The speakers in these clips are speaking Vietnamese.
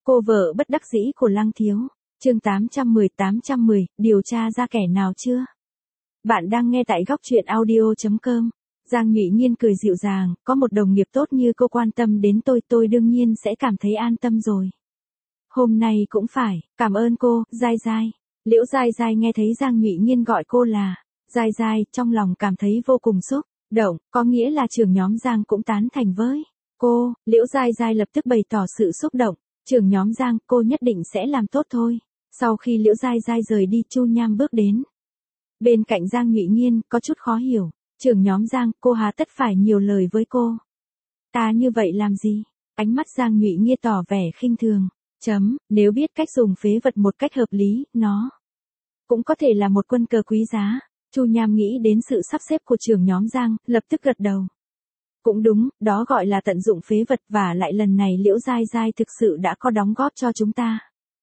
Cô vợ bất đắc dĩ của Lăng Thiếu. Chương 810, điều tra ra kẻ nào chưa? Bạn đang nghe tại góc truyện audio.com. Giang Nhụy Nhiên cười dịu dàng, có một đồng nghiệp tốt như cô quan tâm đến tôi đương nhiên sẽ cảm thấy an tâm rồi. Hôm nay cũng phải, cảm ơn cô, Giai Giai. Liễu Giai Giai nghe thấy Giang Nhụy Nhiên gọi cô là Giai Giai, trong lòng cảm thấy vô cùng xúc động, có nghĩa là trưởng nhóm Giang cũng tán thành với cô. Liễu Giai Giai lập tức bày tỏ sự xúc động. Trưởng nhóm Giang, cô nhất định sẽ làm tốt thôi. Sau khi Liễu Giai Giai rời đi, Chu Nham bước đến bên cạnh Giang Nhụy Nhiên, có chút khó hiểu. Trưởng nhóm Giang, cô hà tất phải nhiều lời với cô. Ta như vậy làm gì? Ánh mắt Giang Nhụy Nhiên tỏ vẻ khinh thường. Nếu biết cách dùng phế vật một cách hợp lý, nó cũng có thể là một quân cờ quý giá. Chu Nham nghĩ đến sự sắp xếp của trưởng nhóm Giang, lập tức gật đầu. Cũng đúng, đó gọi là tận dụng phế vật, và lại lần này Liễu Giai Giai thực sự đã có đóng góp cho chúng ta.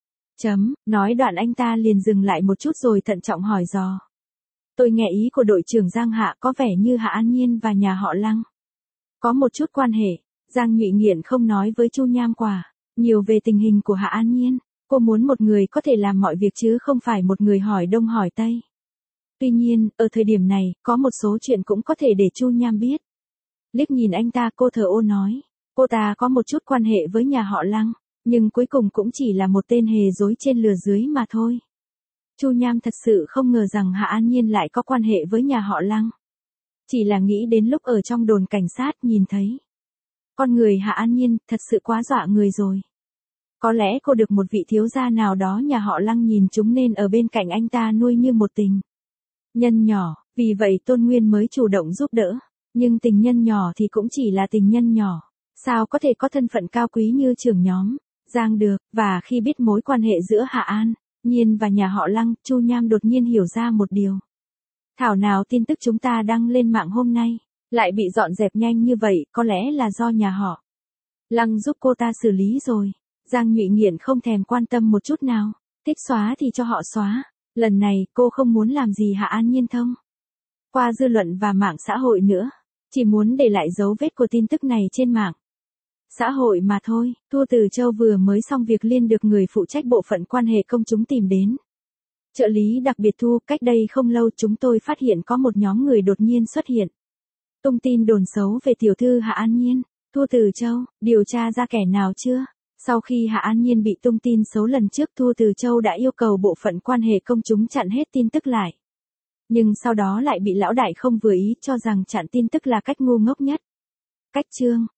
Nói đoạn anh ta liền dừng lại một chút rồi thận trọng hỏi dò. Tôi nghe ý của đội trưởng Giang Hạ, có vẻ như Hạ An Nhiên và nhà họ Lăng có một chút quan hệ. Giang Nhụy Nhiên không nói với Chu Nham nhiều về tình hình của Hạ An Nhiên. Cô muốn một người có thể làm mọi việc chứ không phải một người hỏi đông hỏi tây. Tuy nhiên, ở thời điểm này, có một số chuyện cũng có thể để Chu Nham biết. Liếc nhìn anh ta, cô thờ ơ nói. Cô ta có một chút quan hệ với nhà họ Lăng, nhưng cuối cùng cũng chỉ là một tên hề dối trên lừa dưới mà thôi. Chu Nham thật sự không ngờ rằng Hạ An Nhiên lại có quan hệ với nhà họ Lăng. Chỉ là nghĩ đến lúc ở trong đồn cảnh sát nhìn thấy con người Hạ An Nhiên, thật sự quá dọa người rồi. Có lẽ cô được một vị thiếu gia nào đó nhà họ Lăng nhìn chúng nên ở bên cạnh anh ta nuôi như một tình nhân nhỏ, vì vậy Tôn Nguyên mới chủ động giúp đỡ. Nhưng tình nhân nhỏ thì cũng chỉ là tình nhân nhỏ, sao có thể có thân phận cao quý như trưởng nhóm Giang được. Và khi biết mối quan hệ giữa Hạ An Nhiên và nhà họ Lăng, Chu Nham đột nhiên hiểu ra một điều. Thảo nào tin tức chúng ta đăng lên mạng hôm nay lại bị dọn dẹp nhanh như vậy, có lẽ là do nhà họ Lăng giúp cô ta xử lý rồi. Giang Nhụy Nhiên không thèm quan tâm một chút nào, thích xóa thì cho họ xóa. Lần này cô không muốn làm gì Hạ An Nhiên thông qua dư luận và mạng xã hội nữa, chỉ muốn để lại dấu vết của tin tức này trên mạng xã hội mà thôi. Thu Từ Châu vừa mới xong việc liên được người phụ trách bộ phận quan hệ công chúng tìm đến. Trợ lý đặc biệt Thu, cách đây không lâu chúng tôi phát hiện có một nhóm người đột nhiên xuất hiện, tung tin đồn xấu về tiểu thư Hạ An Nhiên. Thu Từ Châu, điều tra ra kẻ nào chưa? Sau khi Hạ An Nhiên bị tung tin xấu lần trước, Thu Từ Châu đã yêu cầu bộ phận quan hệ công chúng chặn hết tin tức lại. Nhưng sau đó lại bị lão đại không vừa ý, cho rằng chặn tin tức là cách ngu ngốc nhất. Cách chương